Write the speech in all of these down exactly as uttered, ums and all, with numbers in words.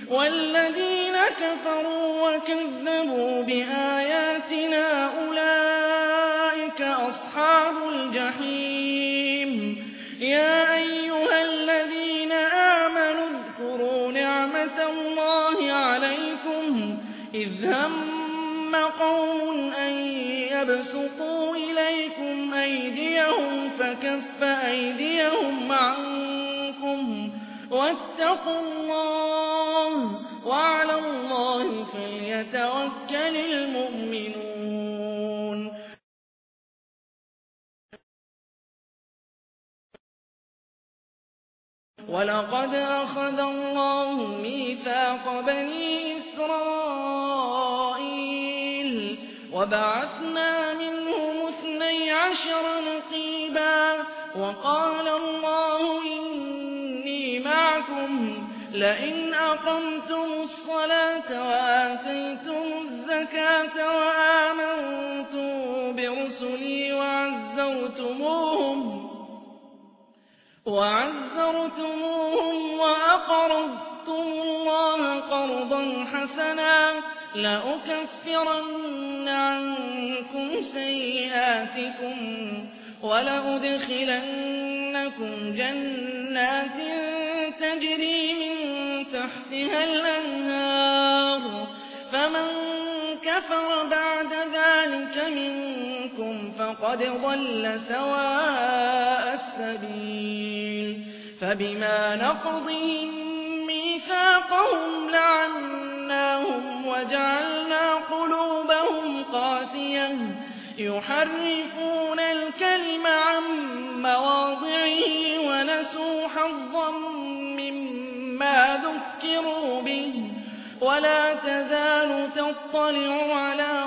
وَالَّذِينَ كَفَرُوا وَكَذَّبُوا بِآيَاتِنَا أُولَٰئِكَ أَصْحَابُ الْجَحِيمِ يَا أَيُّهَا الَّذِينَ آمَنُوا اذْكُرُوا نِعْمَةَ اللَّهِ عَلَيْكُمْ إِذْ هَمَّ قَوْمٌ أَن يَبْسُطُوا إِلَيْكُمْ أَيْدِيَهُمْ فَكَفَّ أَيْدِيَهُمْ عَنكُمْ وَاتَّقُوا اللَّهَ وَعَلَى اللَّهِ فَلْيَتَوَكَّلِ الْمُؤْمِنُونَ وَلَقَدْ أَخَذَ اللَّهُ مِيثَاقَ بَنِي إِسْرَائِيلَ وَبَعَثْنَا مِنْهُمُ اثْنَيْ عَشَرَ نَقِيبًا وَقَالَ اللَّهُ إِنِّي مَعَكُمْ لَئِنْ أَقَمْتُمُ الصَّلَاةَ وَآتَيْتُمُ الزَّكَاةَ وَآمَنتُم بِرُسُلِي وَعَزَّرْتُمُوهُمْ وَعَزَّرْتُمُوهُمْ وَأَقْرَضْتُمُ اللَّهَ قَرْضًا حَسَنًا لَّأُكَفِّرَنَّ عَنكُمْ سَيِّئَاتِكُمْ وَلَأُدْخِلَنَّكُمْ جَنَّاتٍ تَجْرِي مِن تَحْتِهَا الْأَنْهَارُ فَمَن كَفَرَ بَعْدَ ذَٰلِكَ مِنكُمْ فَقَدْ ضَلَّ سَوَاءَ السَّبِيلِ فَبِمَا نَقْضِهِم مِّيثَاقَهُمْ لَعَنَّاهُمْ وَجَعَلْنَا قُلُوبَهُمْ قَاسِيَةً يُحَرِّفُونَ الْكَلِمَ عَن مَّوَاضِعِهِ وَنَسُوا حَظًّا مِّمَّا ذُكِّرُوا بِهِ وَلَا تَزَالُ تَطَّلِعُ عَلَىٰ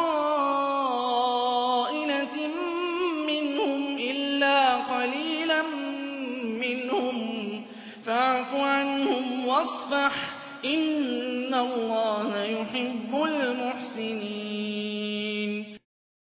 خَائِنَةٍ مِّنْهُمْ إِلَّا قَلِيلًا مِّنْهُمْ فَاعْفُ عَنْهُمْ وَاصْفَحْ إِنَّ اللَّهَ يُحِبُّ الْمُحْسِنِينَ